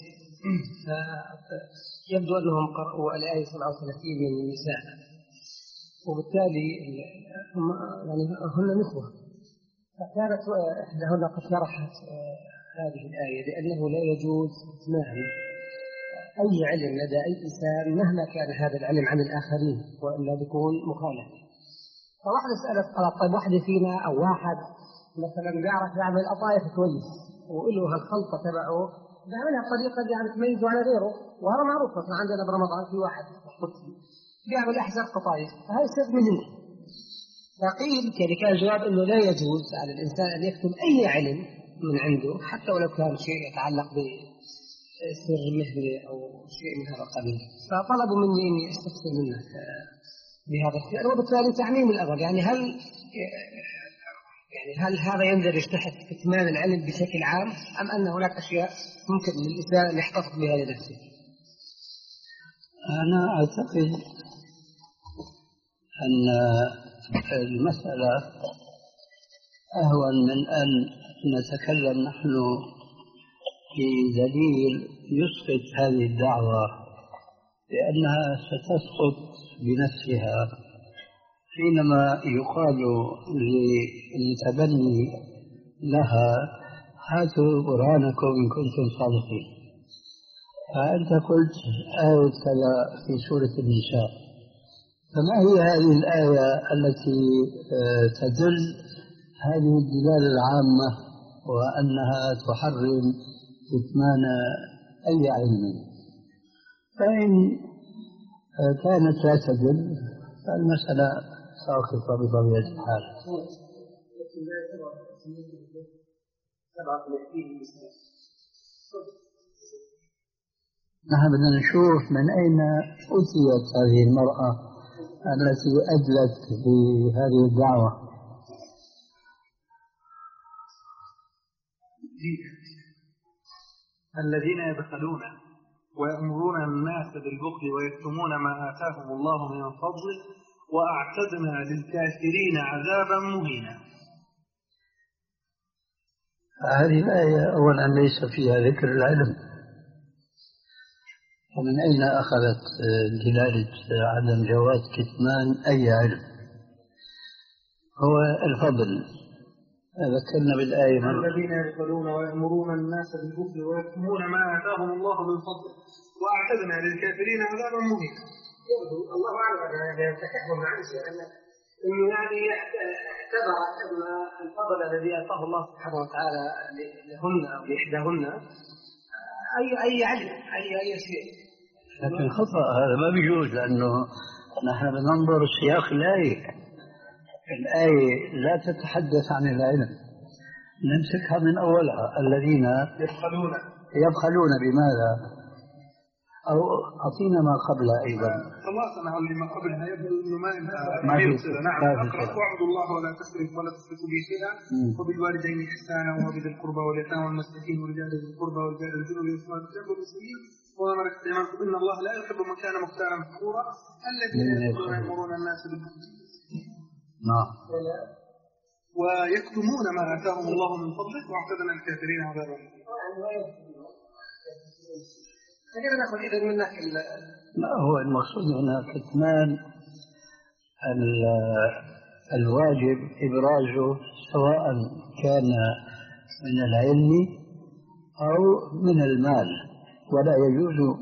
[SPEAKER 1] يبدو أنهم قرأوا الآية سبعة وثلاثين من النساء، وبالتالي هم يعني هن نسوة، فكانت إحداهن قد شرحت هذه الآية بأنه لا يجوز إتمام أي علم لدى أي إنسان مهما كان هذا العلم عن الآخرين، وإلا بيكون مخالف. فواحدة سألت قالت طيب واحدة فينا أو واحد مثلا بيعرف يعمل قطايف كويس وله هالخلطة تبعه بيعملها بطريقة يعني تميزه على غيره، وهذا معروف مثلا عندنا برمضان في واحد قدسي بيعمل أحسن قطايف فهي يصير منه. فقيل يعني كان الجواب أنه لا يجوز على الإنسان أن يكتب أي علم من عنده حتى ولو كان شيء يتعلق بسر مهني أو شيء من هذا القبيل. فطلبوا مني إني أستفسر منك بهذا الشيء، وبالتالي تعميم الأمر يعني هل يعني هل هذا يندرج تحت كتمان العلم بشكل عام أم أن هناك أشياء ممكن للإنسان أن يحتفظ بها لنفسه؟
[SPEAKER 2] أنا أعتقد أن المسألة أهون من أن نتكلم نحن في دليل يسقط هذه الدعوة، لأنها ستسقط بنفسها حينما يقال للمتبني لها هاتوا برهانكم إن كنتم صادقين. فأنت قلت آية كذا في سورة النساء، فما هي هذه الآية التي تدل هذه الدلالة العامة وأنها تحرم كتمان أي علم؟ فإن كانت لا تدل فالمسألة ساقطة بطبيعة الحال. نحن بدنا نشوف من أين أتيت هذه المرأة التي أدلت بهذه الدعوة.
[SPEAKER 3] الذين يبخلون ويأمرون الناس بالبخل ويكتمون ما آتاهم الله من فضله وأعتدنا للكافرين عذابا مهينا.
[SPEAKER 2] هذه الآية أولا ليس فيها ذكر العلم، ومن أين أخذت دلالة عدم جواز كتمان أي علم؟ هو الفضل. ذكرنا بالآية
[SPEAKER 3] الذين يبخلون ويأمرون الناس بالبخل ويكتمون ما آتاهم الله من فضله وأعتدنا للكافرين عذابا مهينا.
[SPEAKER 1] الله أعلم يعني يتكلم عن شيء إنه يعني اعتبر أن الفضل الذي أعطاه الله سبحانه وتعالى لهن أو لإحداهن أي أي علم أي أي شيء.
[SPEAKER 2] لكن خطأ، هذا ما بيجوز، لأنه نحن بننظر سياق الآية. الآية لا تتحدث عن العلم، نمسكها من أولها. الذين
[SPEAKER 3] يبخلون
[SPEAKER 2] يبخلون بماذا؟ أو أعطينا ما قبلها أيضا.
[SPEAKER 3] خلاصنا على ما قبلها يبدو إنه ما
[SPEAKER 2] ما في
[SPEAKER 3] نعم أقرأ واعبدوا الله ولا تشركوا ولا تشركوا به شيئا وبالوالدين إحسانا وبذي القربى واليتامى والمساكين والرجال ذي القربى والرجال الجنوب واليتامى والمسلمين وما ملكت أيمانكم إن الله لا يحب من كان مختالا فخورا الذين يأمرون الناس بالبخل
[SPEAKER 2] نعم
[SPEAKER 3] ويكتمون ما آتاهم الله من فضله واعتدنا الكافرين عذابا.
[SPEAKER 1] خلينا ناخذ إذا منك
[SPEAKER 2] لا، هو المقصود هنا كتمان الواجب إبرازه سواء كان من العلم أو من المال، ولا يجوز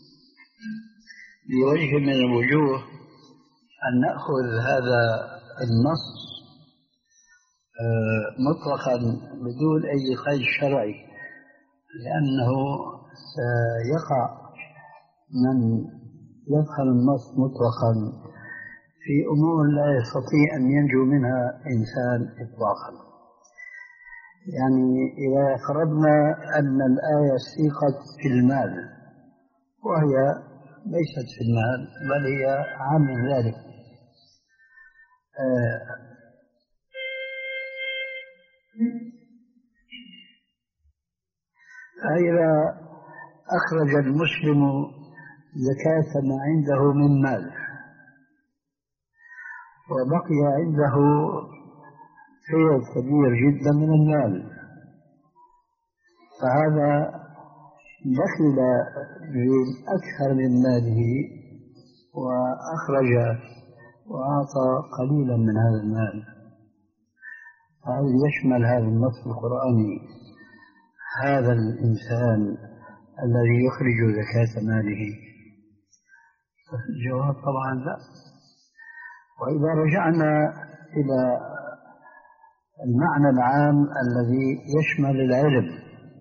[SPEAKER 2] بوجه من الوجوه أن نأخذ هذا النص مطلقا بدون أي قيد شرعي، لأنه يقع من يفهم النص مطلقا في أمور لا يستطيع أن ينجو منها إنسان إطلاقا. يعني إذا فرضنا أن الآية سيقت في المال وهي ليست في المال بل هي عام من ذلك، فإذا أخرج المسلم زكاة ما عنده من مال وبقي عنده خير كبير جدا من المال، فهذا دخل بأكثر من ماله وأخرج وأعطى قليلا من هذا المال. هل يشمل هذا النص القرآني هذا الإنسان الذي يخرج زكاة ماله؟ الجواب طبعا لا. وإذا رجعنا إلى المعنى العام الذي يشمل العلم،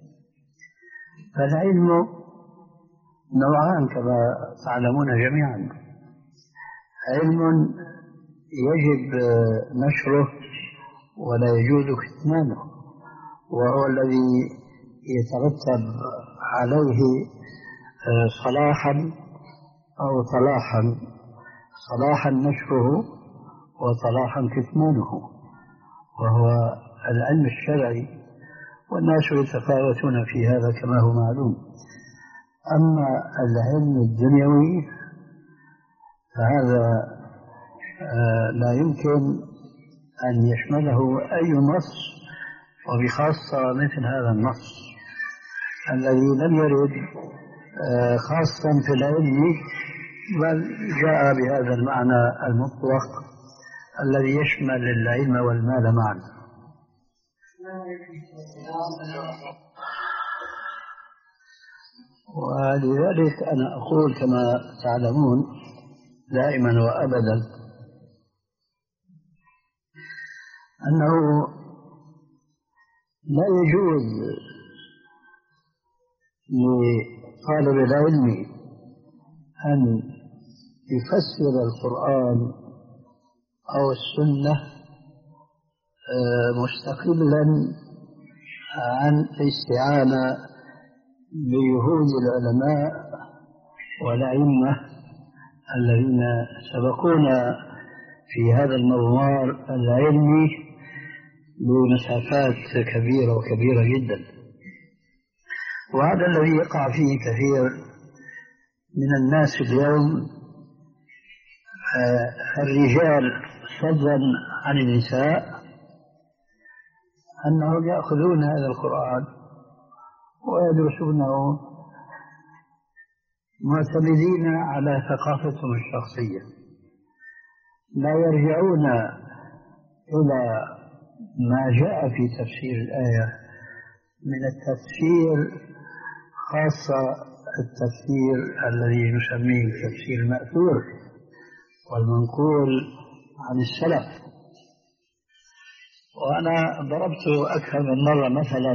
[SPEAKER 2] فالعلم نوعان كما تعلمون جميعا: علم يجب نشره ولا يجوز كتمانه، وهو الذي يترتب عليه صلاحا أو صلاحا، صلاحا نشره وصلاحا كتمانه، وهو العلم الشرعي، والناس يتفاوتون في هذا كما هو معلوم. أما العلم الدنيوي فهذا لا يمكن أن يشمله أي نص، وبخاصة مثل هذا النص الذي لم يرد خاصا في العلم، بل جاء بهذا المعنى المطلق الذي يشمل العلم والمال معا. ولذلك أنا أقول كما تعلمون دائما وأبدا أنه لا يجوز لطالب العلم أن يفسر القرآن أو السنة مستقلا عن الاستعانة بجهود العلماء والأئمة الذين سبقونا في هذا المضمار العلمي بمسافات كبيرة وكبيرة جدا. وهذا الذي يقع فيه كثير من الناس اليوم، الرجال فضلا عن النساء، أنهم يأخذون هذا القرآن ويدرسونه معتمدين على ثقافتهم الشخصية، لا يرجعون إلى ما جاء في تفسير الآية من التفسير، خاصة التفسير الذي نسميه التفسير المأثور والمنقول عن السلف. وأنا ضربت أكثر من مرة مثلا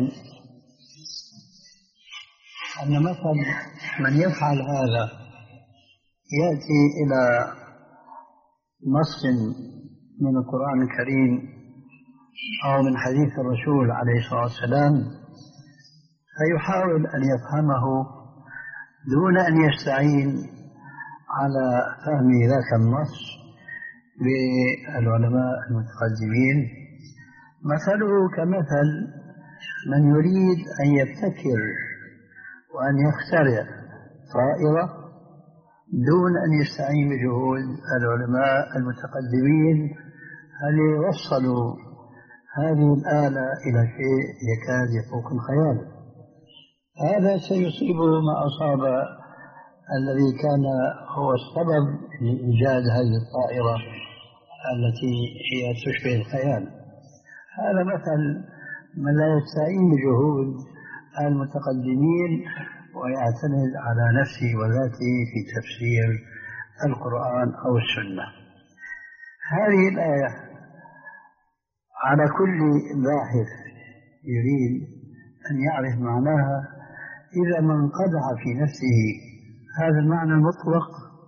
[SPEAKER 2] أن مثلا من يفعل هذا يأتي إلى نص من القرآن الكريم أو من حديث الرسول عليه الصلاة والسلام، فيحاول أن يفهمه دون أن يستعين على فهم ذاك النص بالعلماء المتقدمين. مثله كمثل من يريد أن يبتكر وأن يخترع طائرة دون أن يستعين بجهود العلماء المتقدمين هل يوصلوا هذه الآلة إلى شيء يكاد يفوق الخيال. هذا سيصيبه ما أصاب الذي كان هو السبب لإيجاد هذه الطائرة التي هي تشبه الخيال. هذا مثل من لا يستعين بجهود المتقدمين ويعتمد على نفسه وذاته في تفسير القرآن أو السنة. هذه الآية على كل باحث يريد أن يعرف معناها، إذا ما انقدح في نفسه هذا المعنى المطلق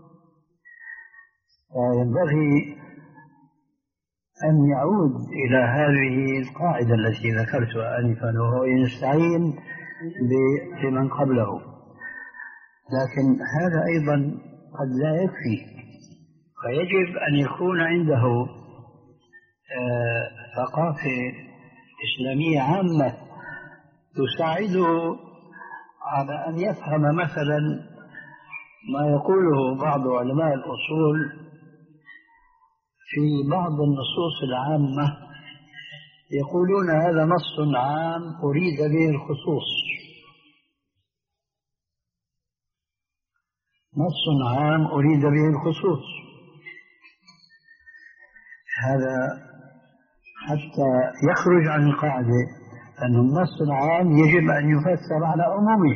[SPEAKER 2] ينبغي أن يعود إلى هذه القاعدة التي ذكرتها آنفا، وهو يستعين بمن قبله. لكن هذا أيضا قد لا يكفي، فيجب أن يكون عنده ثقافة إسلامية عامة تساعده على أن يفهم مثلا ما يقوله بعض علماء الأصول في بعض النصوص العامة. يقولون هذا نص عام أريد به الخصوص، نص عام أريد به الخصوص. هذا حتى يخرج عن القاعدة أن النص العام يجب أن يفسر على عمومه،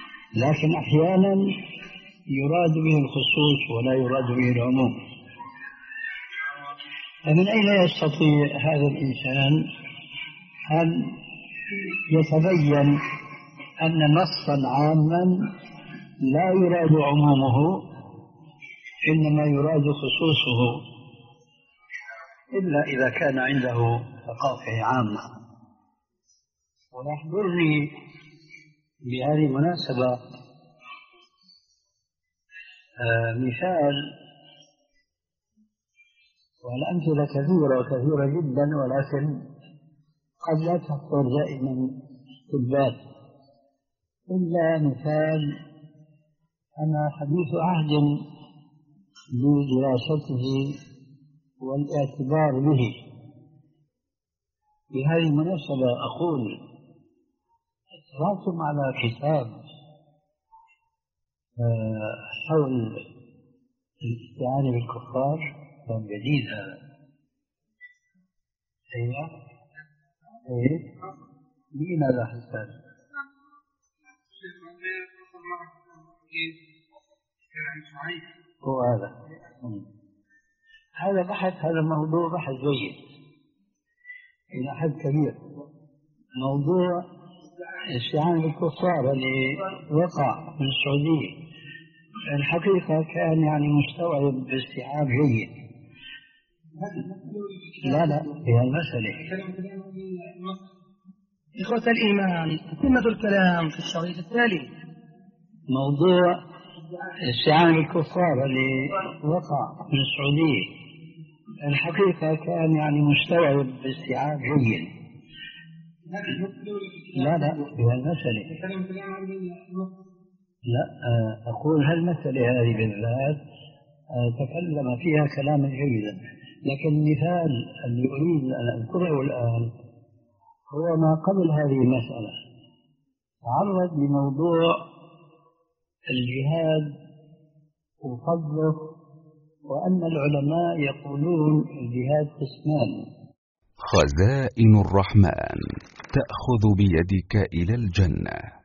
[SPEAKER 2] لكن أحيانا يراد به الخصوص ولا يراد به العموم. فمن أين يستطيع هذا الإنسان أن يتبين أن نصا عاما لا يراد عمومه إنما يراد خصوصه إلا إذا كان عنده ثقافة عامة؟ ويحضرني بهذه المناسبة آه مثال، والأمثلة كثيرة وكثيرة جدا، ولكن قد لا تخطر دائما في البال، إلا مثال أنا حديث عهد بدراسته والاعتبار به. بهذه المناسبة أقول اطلعتم على كتاب حول الاستعانة بالكفار، كان جديد هذا. أيوة إيه مين هذا حسان؟ هو هذا هذا بحث، هذا موضوع بحث جيد إلى حد كبير. موضوع استعانة بالكفار اللي وقع في السعودية الحقيقة كان يعني مستوعب باستيعاب جيد. لا لا هي المسألة
[SPEAKER 1] إخوة الإيمان، قمة الكلام في الشريط التالي.
[SPEAKER 2] موضوع استعانة بالكفار اللي وقع في السعودية الحقيقة كان يعني مستوعب باستيعاب جيد. لا لا هي المسألة لا أقول هالمسألة هذه بالذات تكلم فيها كلاما جيدا، لكن المثال اللي أريد أن أذكره الآن هو ما قبل هذه المسألة. تعرض لموضوع الجهاد وفضله، وأن العلماء يقولون الجهاد قسمان.
[SPEAKER 5] خزائن الرحمن تأخذ بيدك إلى الجنة.